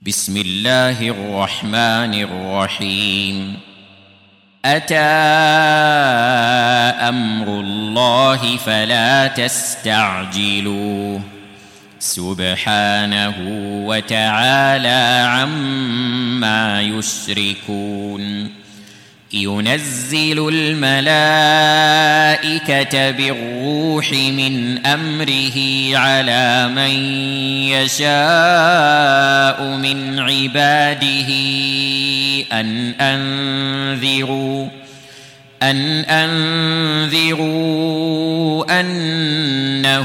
بسم الله الرحمن الرحيم. أتى أمر الله فلا تستعجلوه سبحانه وتعالى عما يشركون. ينزل الملائكة بالروح من أمره على من يشاء من عباده أن أنذروا أنه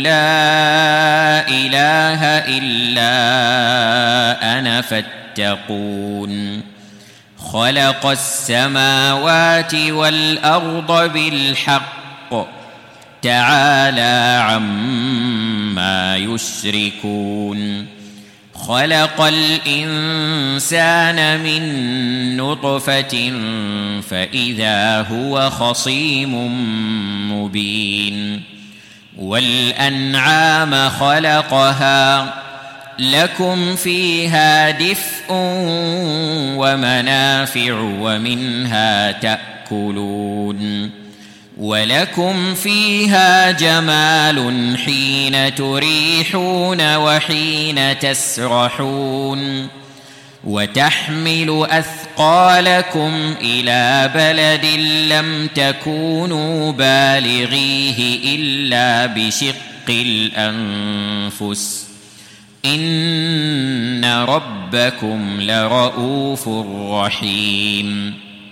لا إله إلا أنا فاتقون. خلق السماوات والأرض بالحق تعالى عما يشركون. خلق الإنسان من نطفة فإذا هو خصيم مبين. والأنعام خلقها لكم فيها دفء ومنافع ومنها تأكلون. ولكم فيها جمال حين تريحون وحين تسرحون. وتحمل أثقالكم إلى بلد لم تكونوا بالغيه إلا بشق الأنفس إن ربكم لرؤوف رحيم.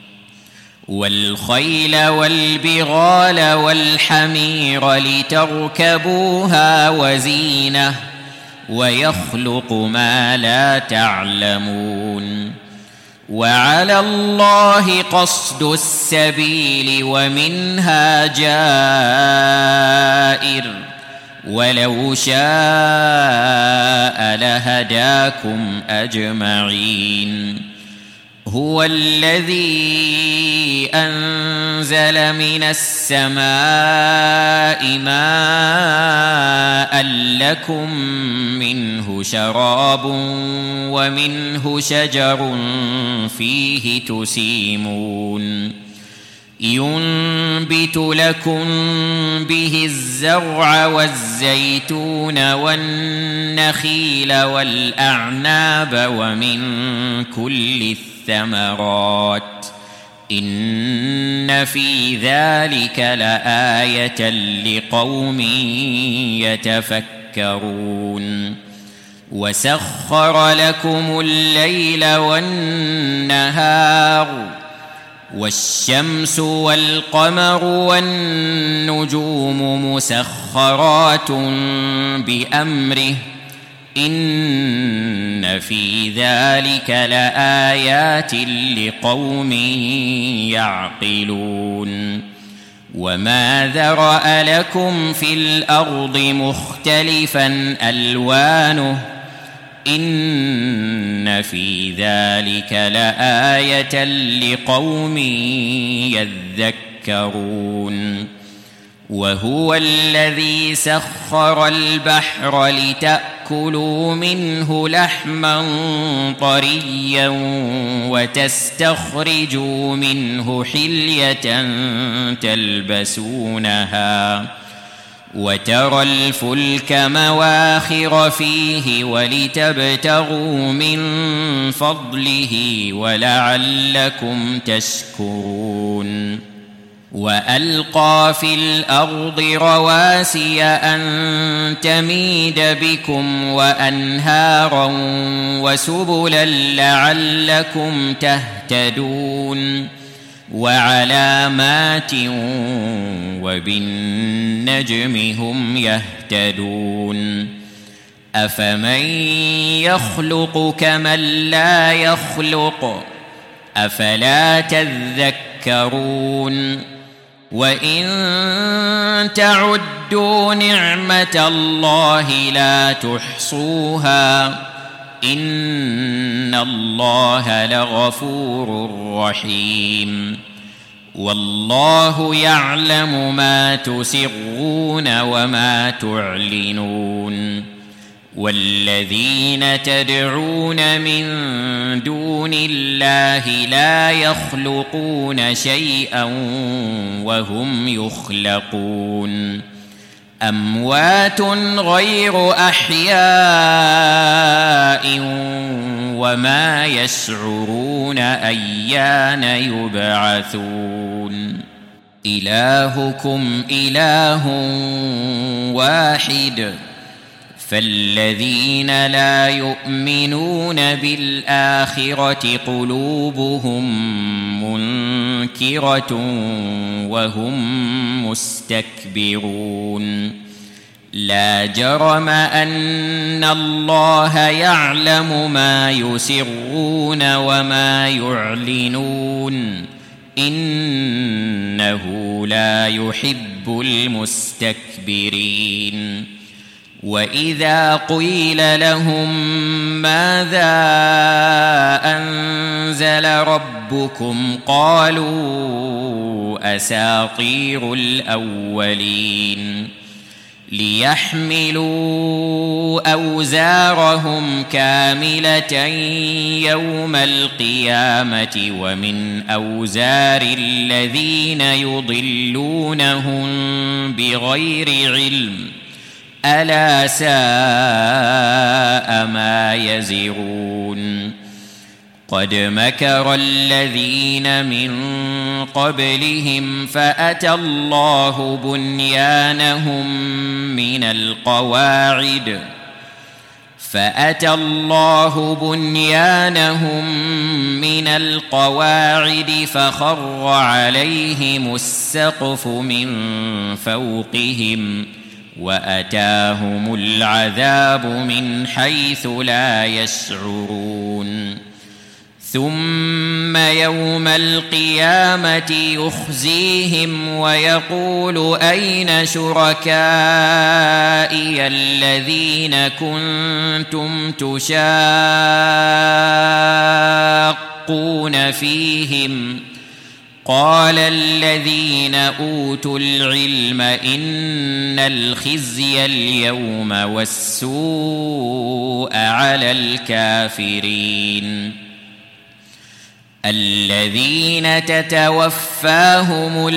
والخيل والبغال والحمير لتركبوها وزينة ويخلق ما لا تعلمون. وعلى الله قصد السبيل ومنها جائر ولو شاء لهداكم أجمعين. هو الذي أنزل من السماء ماء لكم منه شراب ومنه شجر فيه تسيمون. ينبت لكم به الزرع والزيتون والنخيل والأعناب ومن كل الثمرات إن في ذلك لآية لقوم يتفكرون. وسخر لكم الليل والنهار والشمس والقمر والنجوم مسخرات بأمره إن في ذلك لآيات لقوم يعقلون. وما ذرأ لكم في الأرض مختلفا ألوانه إن في ذلك لآية لقوم يذكرون. وهو الذي سخر البحر لتأكلوا منه لحما طريا وتستخرجوا منه حلية تلبسونها وترى الفلك مواخر فيه ولتبتغوا من فضله ولعلكم تشكرون. وألقى في الأرض رواسي أن تميد بكم وأنهارا وسبلا لعلكم تهتدون. وعلامات وبالنجم هم يهتدون. أفمن يخلق كمن لا يخلق أفلا تذكرون. وإن تعدوا نعمة الله لا تحصوها إن الله لغفور رحيم. والله يعلم ما تسرون وما تعلنون والذين تدعون من دون الله لا يخلقون شيئا وهم يخلقون أموات غير أحياء وما يشعرون أيان يبعثون إلهكم إله واحد فالذين لا يؤمنون بالآخرة قلوبهم منكرة وهم مستكبرون لا جرم أن الله يعلم ما يسرون وما يعلنون إنه لا يحب المستكبرين وإذا قيل لهم ماذا أنزل ربكم قالوا أساطير الأولين ليحملوا أوزارهم كاملة يوم القيامة ومن أوزار الذين يضلونهم بغير علم ألا ساء ما يزرون قد مكر الذين من قبلهم فأتى الله بنيانهم من القواعد فخر عليهم السقف من فوقهم وأتاهم العذاب من حيث لا يشعرون ثم يوم القيامة يخزيهم ويقول أين شركائي الذين كنتم تشاقون فيهم قال الذين أوتوا العلم إن الخزي اليوم والسوء على الكافرين الذين تتوفاهم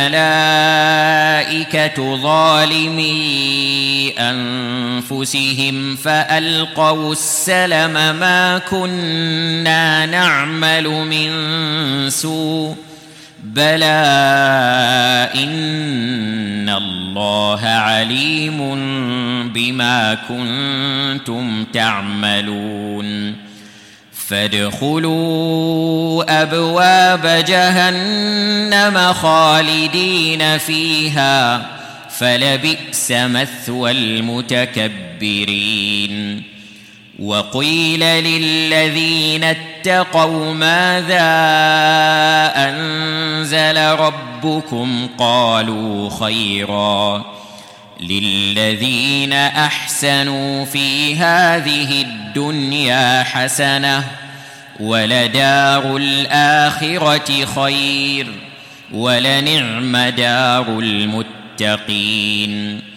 الملائكة ظالمي أنفسهم فألقوا السلم ما كنا نعمل من سوء بلى إن الله عليم بما كنتم تعملون فادخلوا أبواب جهنم خالدين فيها فلبئس مثوى المتكبرين وقيل للذين اتقوا ماذا أنزل ربكم قالوا خيرا للذين أحسنوا في هذه الدنيا حسنة ولدار الآخرة خير ولنعم دار المتقين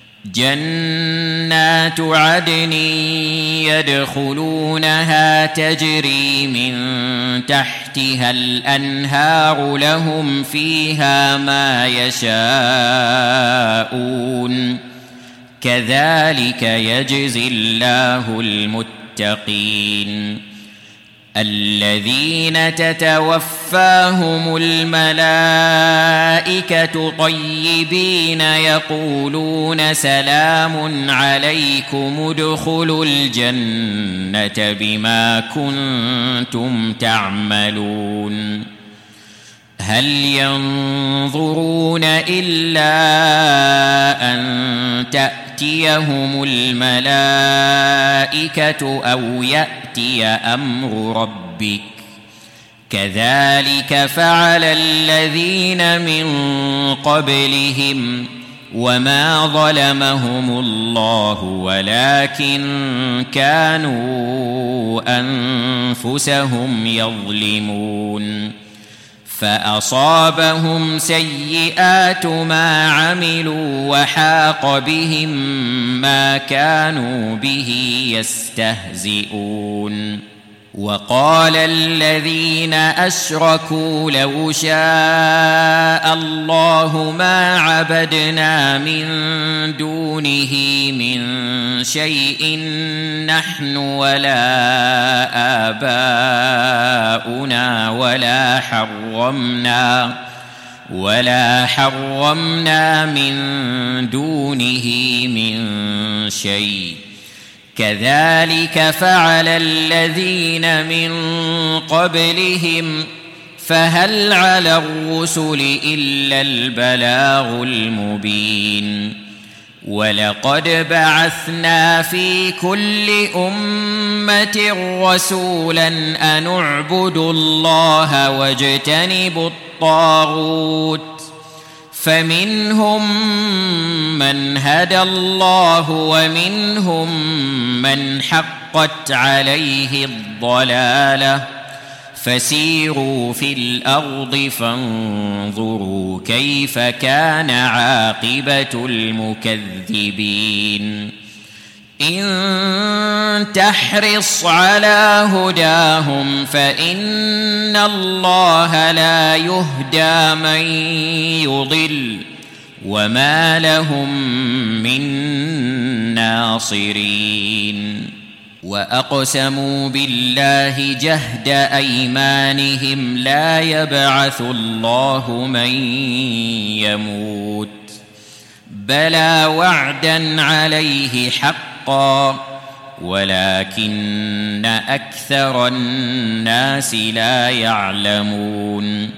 جنات عدن يدخلونها تجري من تحتها الأنهار لهم فيها ما يشاءون كذلك يجزي الله المتقين الذين تتوفاهم الملائكة طيبين يقولون سلام عليكم ادخلوا الجنة بما كنتم تعملون هل ينظرون إلا أن تأتيهم الملائكة أو يأتي أمر ربك كذلك فعل الذين من قبلهم وما ظلمهم الله ولكن كانوا أنفسهم يظلمون فأصابهم سيئات ما عملوا وحاق بهم ما كانوا به يستهزئون. وقال الذين أشركوا لو شاء الله ما عبدنا من دونه من شيء نحن ولا آباؤنا ولا حرمنا من دونه من شيء كذلك فعل الذين من قبلهم فهل على الرسل إلا البلاغ المبين. ولقد بعثنا في كل أمة رسولا أن اعبدوا الله واجتنبوا الطاغوت فمنهم من هدى الله ومنهم من حقت عليه الضلالة فسيروا في الأرض فانظروا كيف كان عاقبة المكذبين. إن تحرص على هداهم فإن الله لا يهدى من يضل وما لهم من ناصرين. وأقسموا بالله جهد أيمانهم لا يبعث الله من يموت بلى وعدا عليه حقا ولكن أكثر الناس لا يعلمون.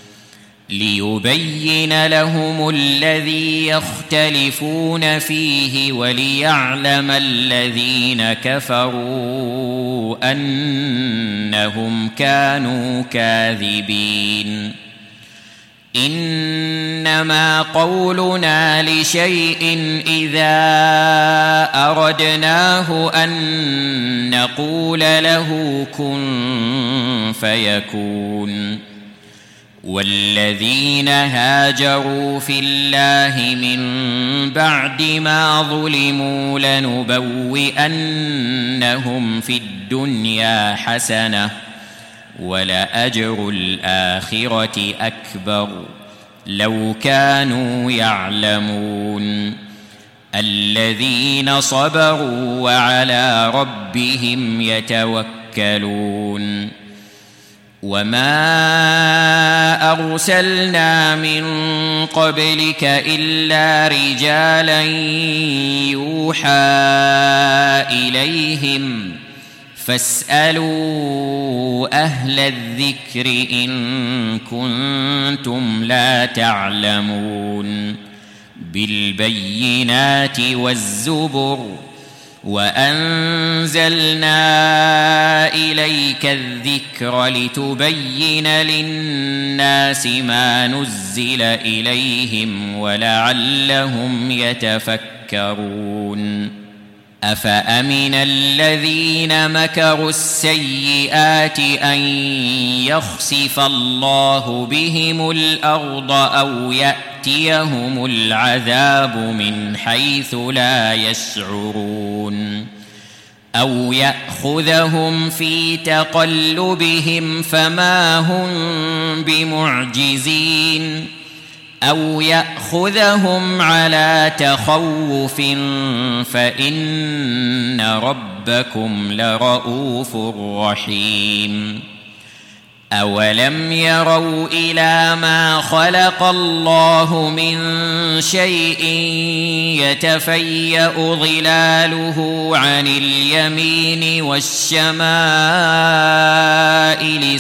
ليبين لهم الذي يختلفون فيه وليعلم الذين كفروا أنهم كانوا كاذبين. إنما قولنا لشيء إذا أردناه أن نقول له كن فيكون. والذين هاجروا في الله من بعد ما ظلموا لنبوئنهم في الدنيا حسنة ولأجر الآخرة أكبر لو كانوا يعلمون. الذين صبروا وعلى ربهم يتوكلون. وما أرسلنا من قبلك إلا رجالا يوحى إليهم فاسألوا أهل الذكر إن كنتم لا تعلمون. بالبينات والزبر وأنزلنا إليك الذكر لتبين للناس ما نزل إليهم ولعلهم يتفكرون. أفأمن الذين مكروا السيئات أن يخسف الله بهم الأرض أو يأتيهم العذاب من حيث لا يشعرون أو يأخذهم في تقلبهم فما هم بمعجزين أو يأخذهم على تخوف فإن ربكم لرؤوف رحيم. أولم يروا إلى ما خلق الله من شيء يتفيأ ظلاله عن اليمين والشمائل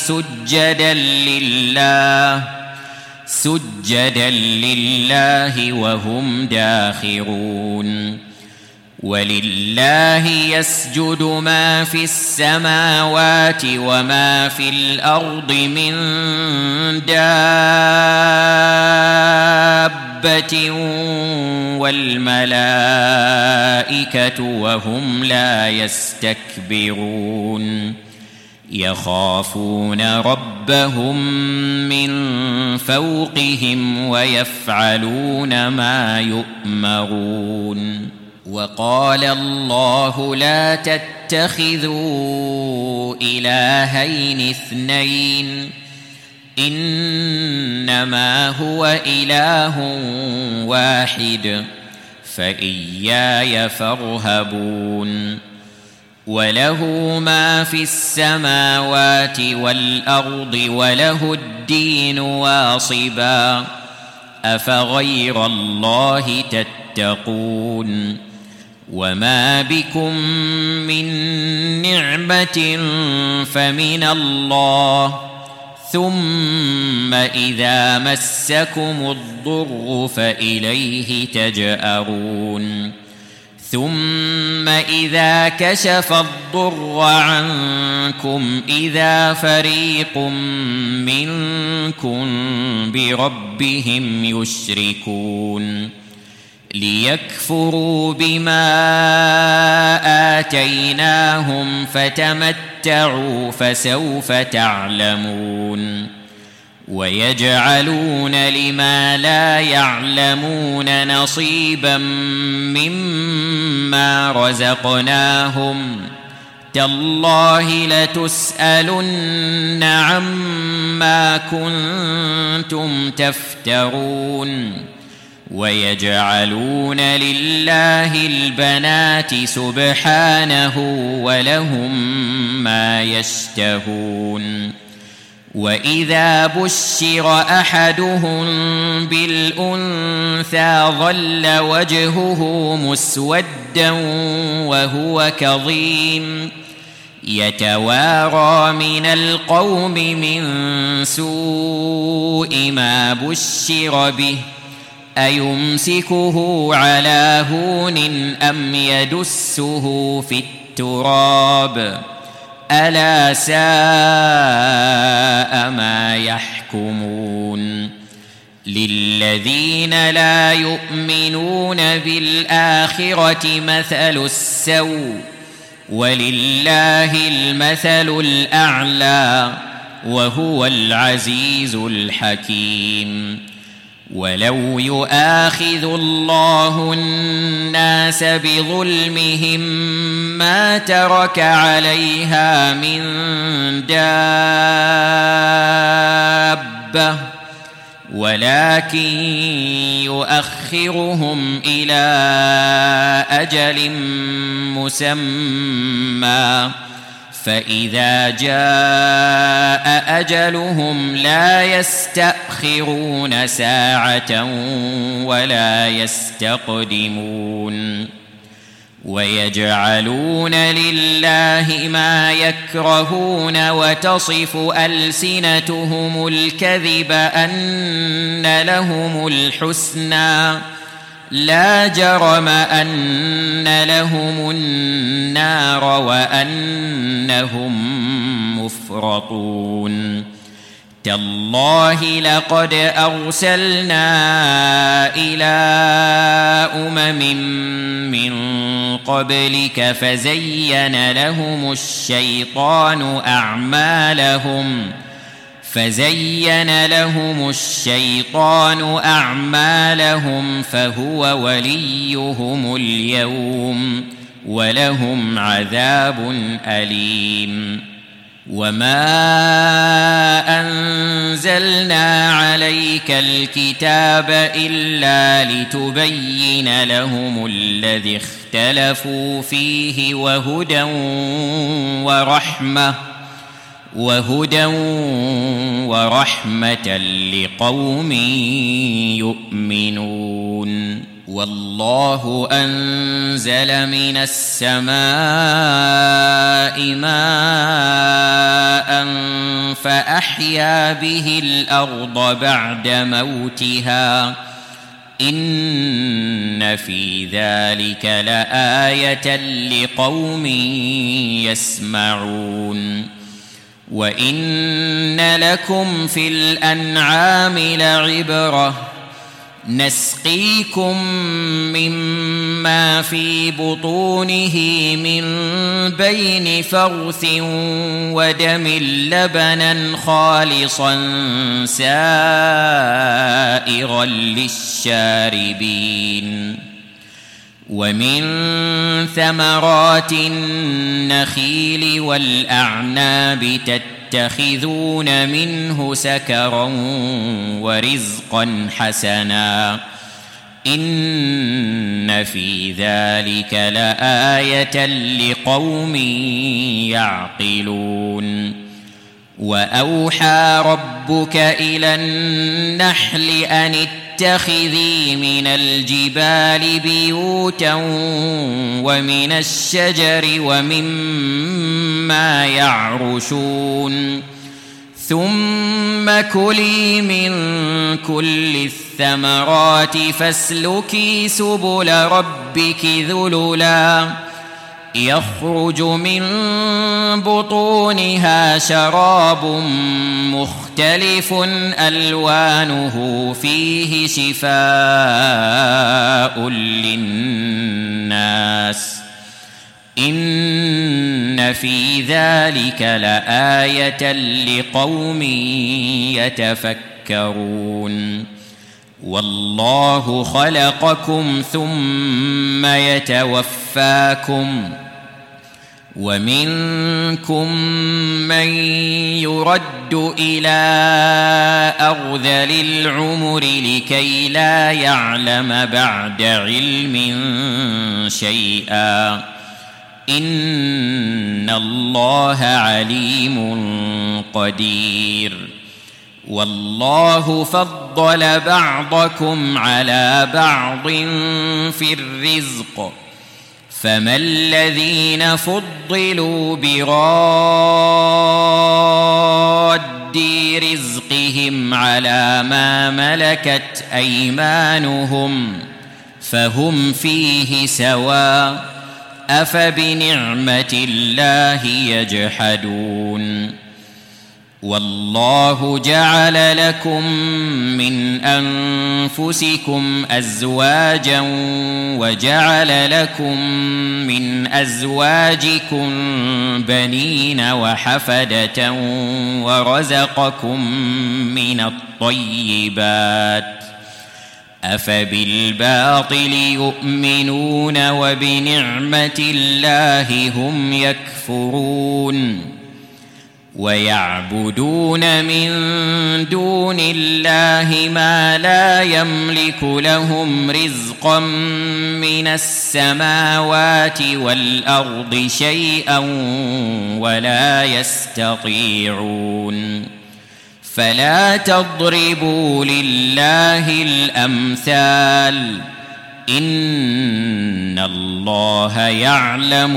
سجدا لله وهم داخرون. ولله يسجد ما في السماوات وما في الأرض من دابة والملائكة وهم لا يستكبرون يخافون ربهم من فوقهم ويفعلون ما يؤمرون. وقال الله لا تتخذوا إلهين اثنين إنما هو إله واحد فإياي فارهبون. وله ما في السماوات والأرض وله الدين واصبا أفغير الله تتقون. وما بكم من نعمة فمن الله ثم إذا مسكم الضر فإليه تجأرون. ثم إذا كشف الضر عنكم إذا فريق منكم بربهم يشركون ليكفروا بما آتيناهم فتمتعوا فسوف تعلمون. ويجعلون لما لا يعلمون نصيبا مما رزقناهم تالله لتسألن عما كنتم تفترون. ويجعلون لله البنات سبحانه ولهم ما يشتهون. وإذا بشر أحدهم بالأنثى ظل وجهه مسودا وهو كظيم يتوارى من القوم من سوء ما بشر به أيمسكه على هون أم يدسه في التراب ألا ساء ما يحكمون. للذين لا يؤمنون بالآخرة مثل السوء ولله المثل الأعلى وهو العزيز الحكيم. ولو يؤاخذ الله الناس بظلمهم ما ترك عليها من دابة ولكن يؤخرهم إلى أجل مسمى فإذا جاء أجلهم لا يستأخرون ساعة ولا يستقدمون. ويجعلون لله ما يكرهون وتصف ألسنتهم الكذب أن لهم الحسنى لا جرم أن لهم النار وأنهم مفرطون. تالله لقد أرسلنا إلى أمم من قبلك فزين لهم الشيطان أعمالهم فهو وليهم اليوم ولهم عذاب أليم. وما أنزلنا عليك الكتاب إلا لتبين لهم الذي اختلفوا فيه وهدى ورحمة لقوم يؤمنون. والله أنزل من السماء ماء فأحيا به الأرض بعد موتها إن في ذلك لآية لقوم يسمعون. وإن لكم في الأنعام لعبرة نسقيكم مما في بطونه من بين فرث ودم لبنا خالصا سائغا للشاربين ومن ثمرات النخيل والأعناب تتخذون منه سكرا ورزقا حسنا إن في ذلك لآية لقوم يعقلون وأوحى ربك إلى النحل أن اتخذي من الجبال بيوتا ومن الشجر ومما يعرشون ثم كلي من كل الثمرات فاسلكي سبل ربك ذللا يخرج من بطونها شراب مختلف ألوانه فيه شفاء للناس إن في ذلك لآية لقوم يتفكرون والله خلقكم ثم يتوفاكم ومنكم من يرد إلى أرذل العمر لكي لا يعلم بعد علم شيئا إن الله عليم قدير والله فضل بعضكم على بعض في الرزق فما الذين فضلوا براد رزقهم على ما ملكت أيمانهم فهم فيه سواء أفبنعمة الله يجحدون والله جعل لكم من أنفسكم أزواجا وجعل لكم من أزواجكم بنين وحفدة ورزقكم من الطيبات أفبالباطل يؤمنون وبنعمة الله هم يكفرون ويعبدون من دون الله ما لا يملك لهم رزقا من السماوات والأرض شيئا ولا يستطيعون فلا تضربوا لله الأمثال إن الله يعلم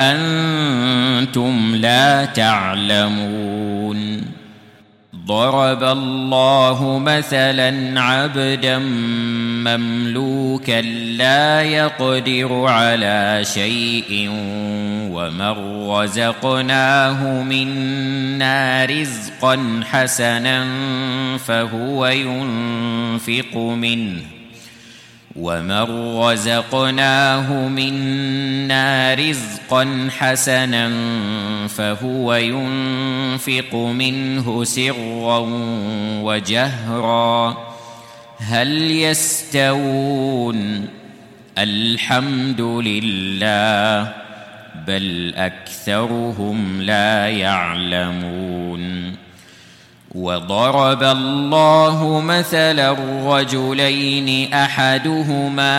وأنتم لا تعلمون ضرب الله مثلا عبدا مملوكا لا يقدر على شيء ومن رزقناه منا رزقا حسنا فهو ينفق منه ومن رزقناه منا رزقا حسنا فهو ينفق منه سرا وجهرا هل يستوون الحمد لله بل أكثرهم لا يعلمون وضرب الله مثلا رجلين أحدهما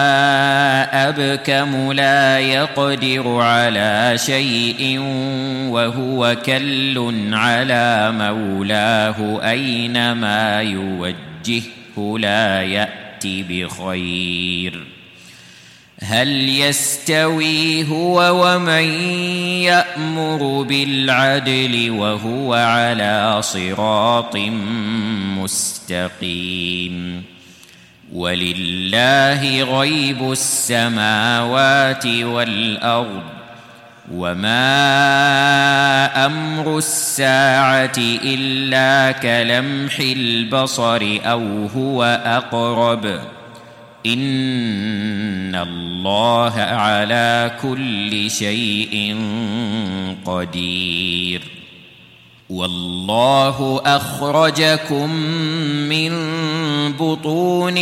أبكم لا يقدر على شيء وهو كل على مولاه أينما يوجهه لا يأتي بخير هل يستوي هو ومن يأمر بالعدل وهو على صراط مستقيم ولله غيب السماوات والأرض وما أمر الساعة إلا كلمح البصر أو هو أقرب إن الله على كل شيء قدير والله أخرجكم من بطون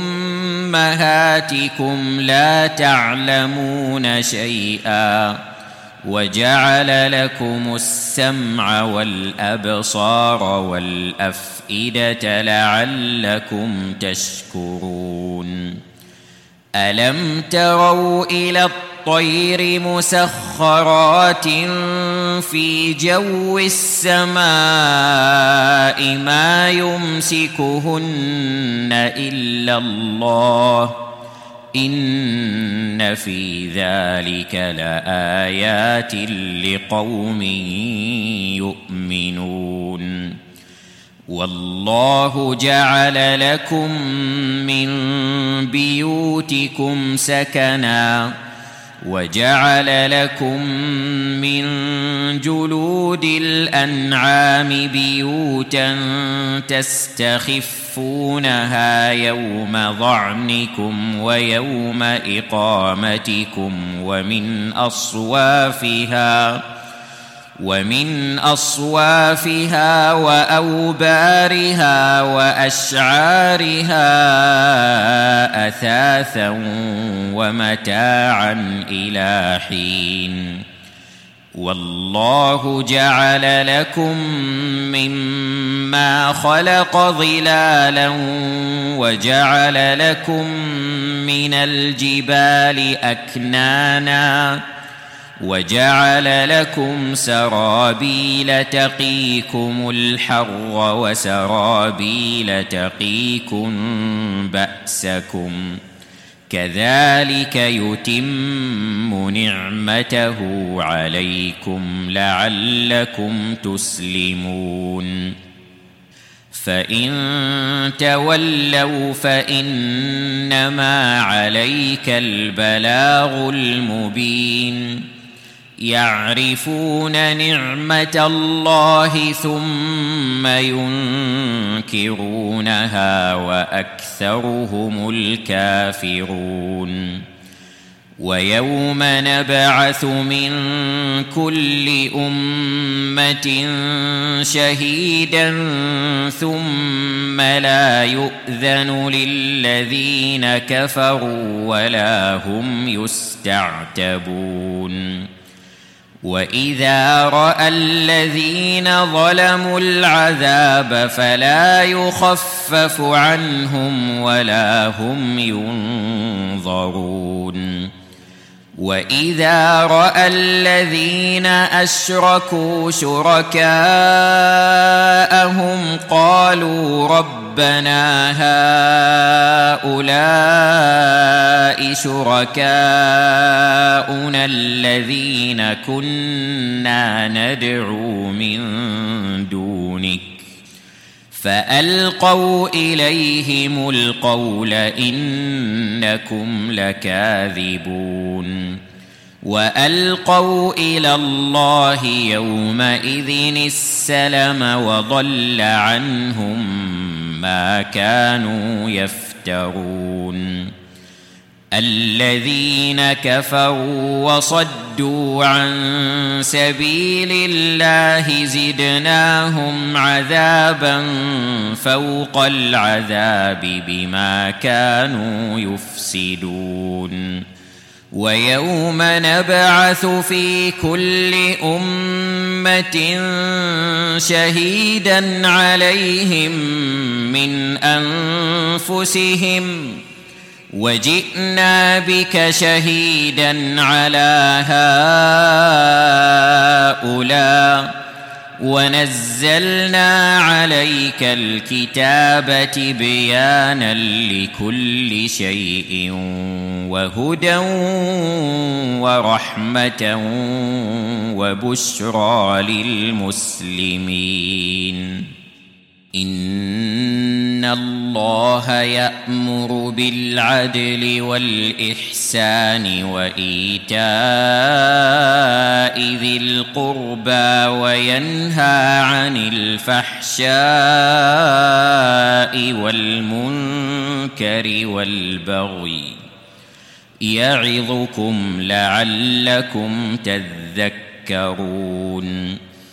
أمهاتكم لا تعلمون شيئا وجعل لكم السمع والأبصار والأفئدة لعلكم تشكرون ألم تروا إلى الطير مسخرات في جو السماء ما يمسكهن إلا الله إن في ذلك لآيات لقوم يؤمنون والله جعل لكم من بيوتكم سكنا وجعل لكم من جلود الأنعام بيوتا تستخفونها يوم ظعنكم ويوم إقامتكم ومن أصوافها وأوبارها وأشعارها أثاثا ومتاعا إلى حين والله جعل لكم مما خلق ظلالا وجعل لكم من الجبال أكنانا وجعل لكم سرابيل تقيكم الحر وسرابيل تقيكم بأسكم كذلك يتم نعمته عليكم لعلكم تسلمون فإن تولوا فإنما عليك البلاغ المبين يعرفون نعمة الله ثم ينكرونها وأكثرهم الكافرون ويوم نبعث من كل أمة شهيدا ثم لا يؤذن للذين كفروا ولا هم يستعتبون وإذا رأى الذين ظلموا العذاب فلا يخفف عنهم ولا هم ينظرون وإذا رأى الذين أشركوا شركاءهم قالوا ربنا هؤلاء شركاؤنا الذين كنا ندعو من دونك فألقوا إليهم القول إنكم لكاذبون وألقوا إلى الله يومئذ السلم وضل عنهم ما كانوا يفترون الذين كفروا وصدوا عن سبيل الله زدناهم عذابا فوق العذاب بما كانوا يفسدون ويوم نبعث في كل أمة شهيدا عليهم من أنفسهم وجئنا بك شهيدا على هؤلاء ونزلنا عليك الكتاب تبيانا لكل شيء وهدى ورحمة وبشرى للمسلمين إن الله يأمر بالعدل والإحسان وإيتاء ذي القربى وينهى عن الفحشاء والمنكر والبغي يعظكم لعلكم تذكرون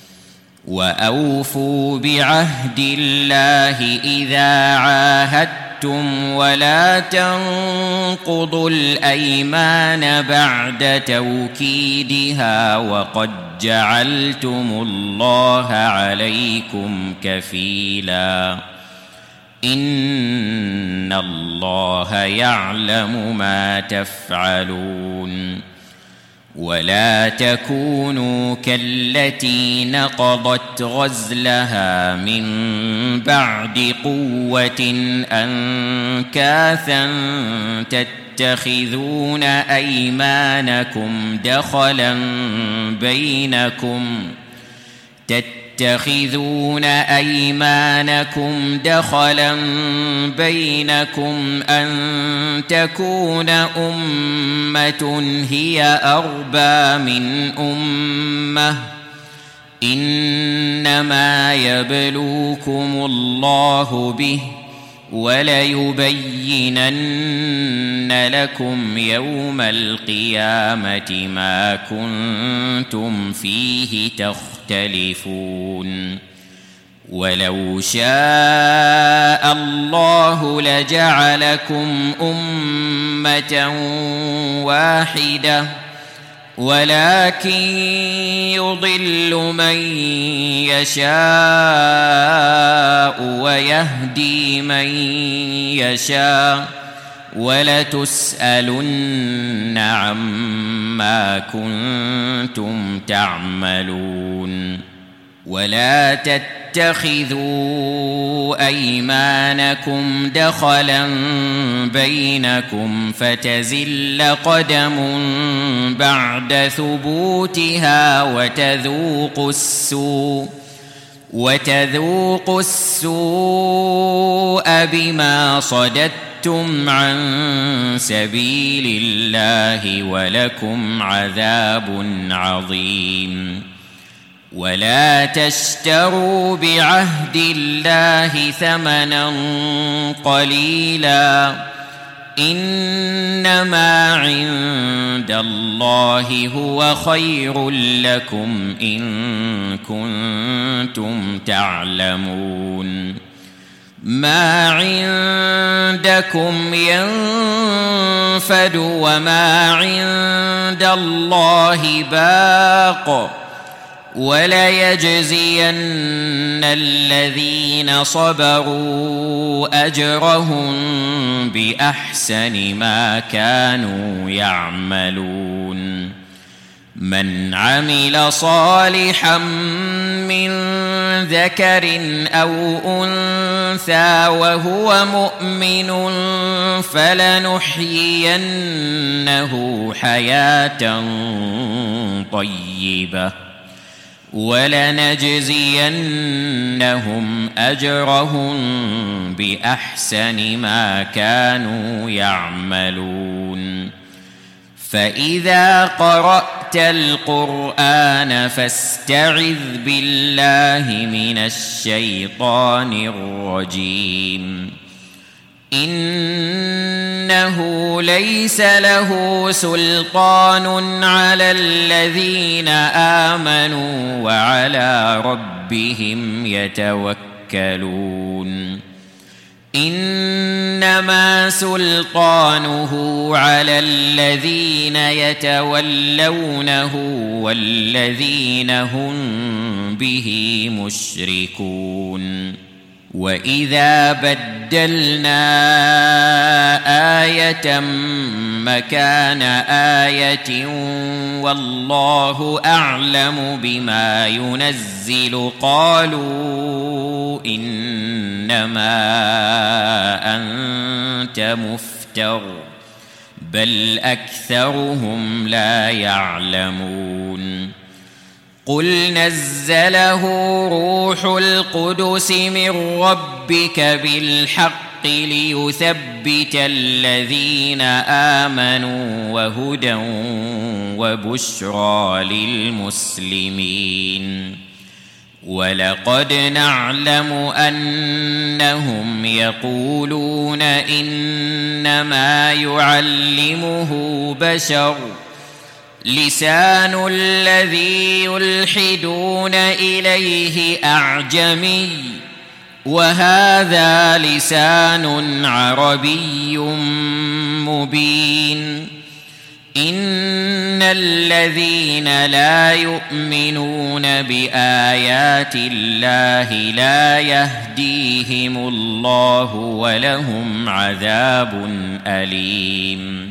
وأوفوا بعهد الله إذا عاهدتم ولا تنقضوا الأيمان بعد توكيدها وقد جعلتم الله عليكم كفيلا إن الله يعلم ما تفعلون ولا تكونوا كالتي نقضت غزلها من بعد قوة أنكاثا تتخذون أيمانكم دخلا بينكم أن تكون أمة هي أربى من أمة إنما يبلوكم الله به وليبينن لكم يوم القيامة ما كنتم فيه تختلفون ولو شاء الله لجعلكم أمة واحدة ولكن يضل من يشاء ويهدي من يشاء ولتسألن عما كنتم تعملون ولا تتخذوا أيمانكم دخلا بينكم فتزل قدم بعد ثبوتها وتذوقوا السوء بما صددتم عن سبيل الله ولكم عذاب عظيم ولا تشتروا بعهد الله ثمنا قليلا إنما عند الله هو خير لكم إن كنتم تعلمون ما عندكم ينفد وما عند الله باق وليجزين الذين صبروا أجرهم بأحسن ما كانوا يعملون من عمل صالحا من ذكر أو أنثى وهو مؤمن فلنحيينه حياة طيبة ولنجزينهم أجرهم بأحسن ما كانوا يعملون فإذا قرأت القرآن فاستعذ بالله من الشيطان الرجيم إنه ليس له سلطان على الذين آمنوا وعلى ربهم يتوكلون إنما سلطانه على الذين يتولونه والذين هم به مشركون وإذا بدلنا آية مكان آية والله أعلم بما ينزل قالوا إنما أنت مفتر بل أكثرهم لا يعلمون قل نزله روح القدس من ربك بالحق ليثبت الذين آمنوا وهدى وبشرى للمسلمين. ولقد نعلم أنهم يقولون إنما يعلمه بشر لسان الذي يلحدون إليه أعجمي وهذا لسان عربي مبين. إن الذين لا يؤمنون بآيات الله لا يهديهم الله ولهم عذاب أليم.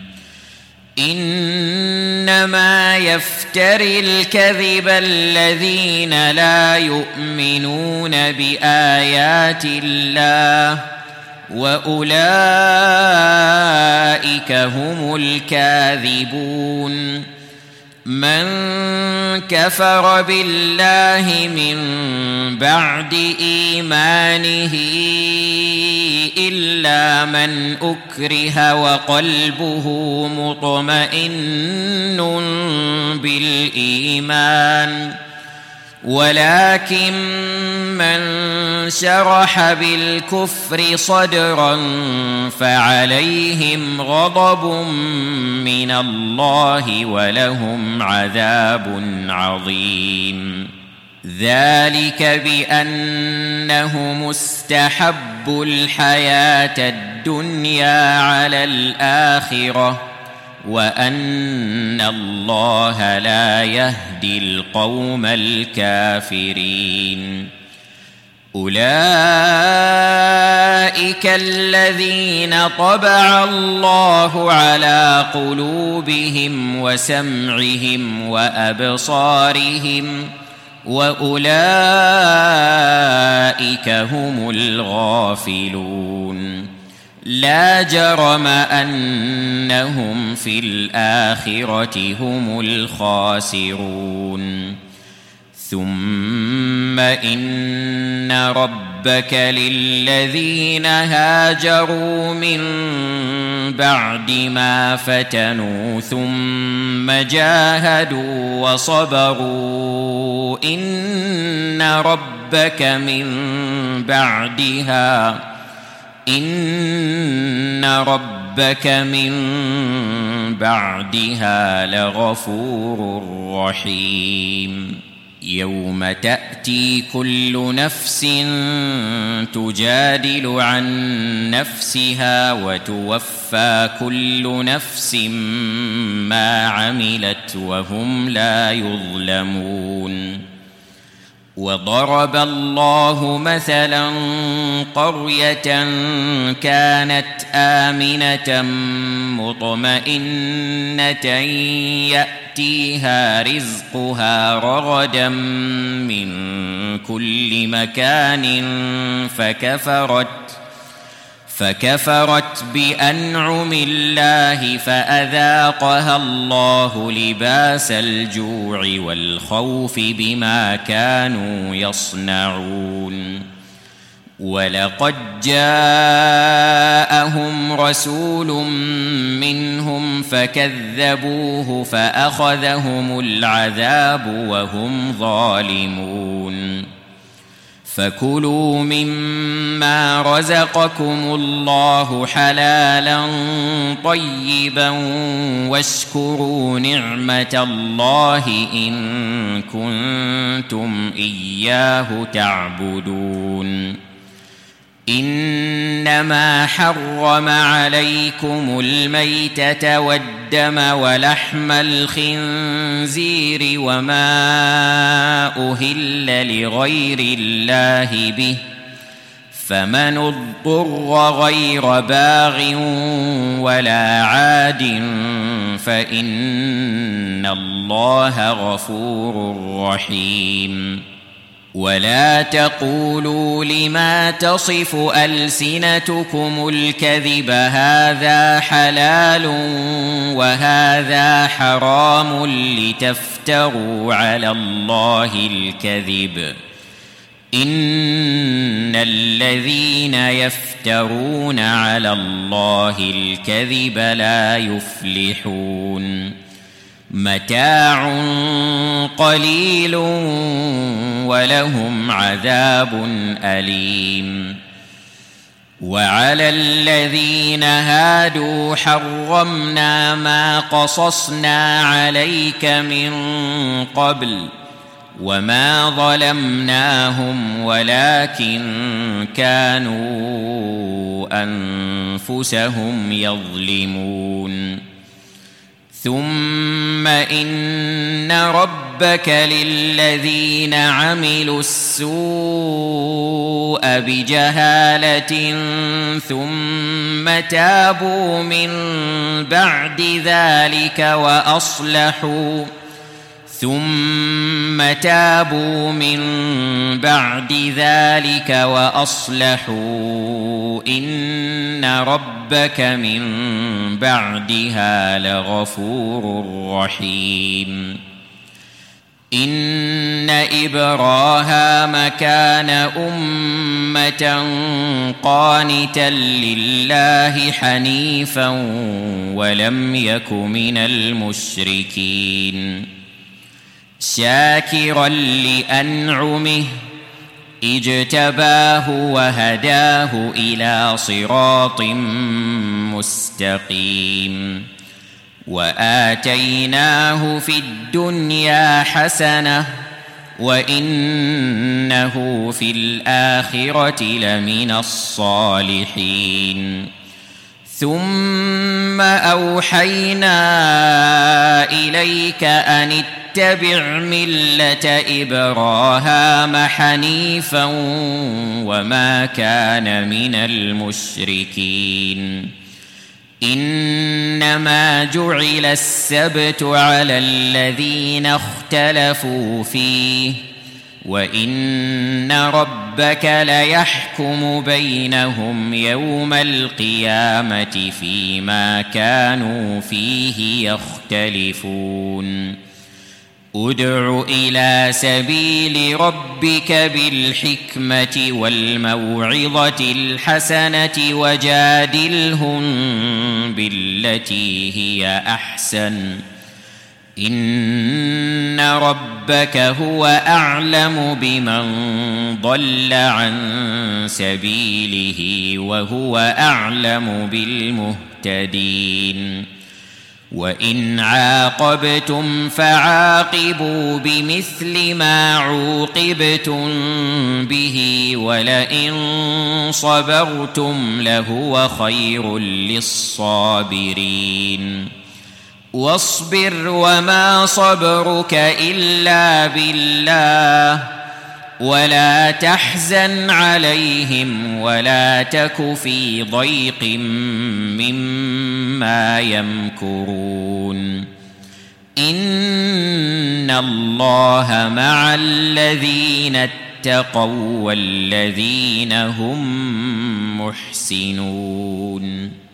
إنما يفتري الكذب الذين لا يؤمنون بآيات الله وأولئك هم الكاذبون. من كفر بالله من بعد إيمانه إلا من أكره وقلبه مطمئن بالإيمان ولكن من شرح بالكفر صدرا فعليهم غضب من الله ولهم عذاب عظيم. ذلك بأنهم استحبوا الحياة الدنيا على الآخرة وأن الله لا يهدي القوم الكافرين. أولئك الذين طبع الله على قلوبهم وسمعهم وأبصارهم وأولئك هم الغافلون. لا جرم أنهم في الآخرة هم الخاسرون. ثم إن ربك للذين هاجروا من بعد ما فتنوا ثم جاهدوا وصبروا إن ربك من بعدها لغفور رحيم. يوم تأتي كل نفس تجادل عن نفسها وتوفى كل نفس ما عملت وهم لا يظلمون. وضرب الله مثلا قرية كانت آمنة مطمئنة يأتيها رزقها رغدا من كل مكان فكفرت بأنعم الله فأذاقها الله لباس الجوع والخوف بما كانوا يصنعون. ولقد جاءهم رسول منهم فكذبوه فأخذهم العذاب وهم ظالمون. فكلوا مما رزقكم الله حلالا طيبا واشكروا نعمة الله إن كنتم إياه تعبدون. إنما حرم عليكم الميتة والدم ولحم الخنزير وما أهل لغير الله به فمن اضطر غير باغ ولا عاد فإن الله غفور رحيم. ولا تقولوا لما تصف ألسنتكم الكذب هذا حلال وهذا حرام لتفتروا على الله الكذب إن الذين يفترون على الله الكذب لا يفلحون متاع قليل ولهم عذاب أليم وعلى الذين هادوا حرمنا ما قصصنا عليك من قبل وما ظلمناهم ولكن كانوا أنفسهم يظلمون ثم إن ربك للذين عملوا السوء بجهالة ثم تابوا من بعد ذلك وأصلحوا إن ربك من بعدها لغفور رحيم إن إبراهيم كان أمة قانتا لله حنيفا ولم يك من المشركين شاكرا لأنعمه اجتباه وهداه إلى صراط مستقيم وآتيناه في الدنيا حسنة وإنه في الآخرة لمن الصالحين ثم أوحينا إليك أن اتبع ملة إبراهيم حنيفا وما كان من المشركين إنما جعل السبت على الذين اختلفوا فيه وإن ربك ليحكم بينهم يوم القيامة فيما كانوا فيه يختلفون ادع إلى سبيل ربك بالحكمة والموعظة الحسنة وجادلهم بالتي هي أحسن إن ربك هو أعلم بمن ضل عن سبيله وهو أعلم بالمهتدين وإن عاقبتم فعاقبوا بمثل ما عوقبتم به ولئن صبرتم لهو خير للصابرين واصبر وما صبرك إلا بالله ولا تحزن عليهم ولا تك في ضيق مما يمكرون إن الله مع الذين اتقوا والذين هم محسنون.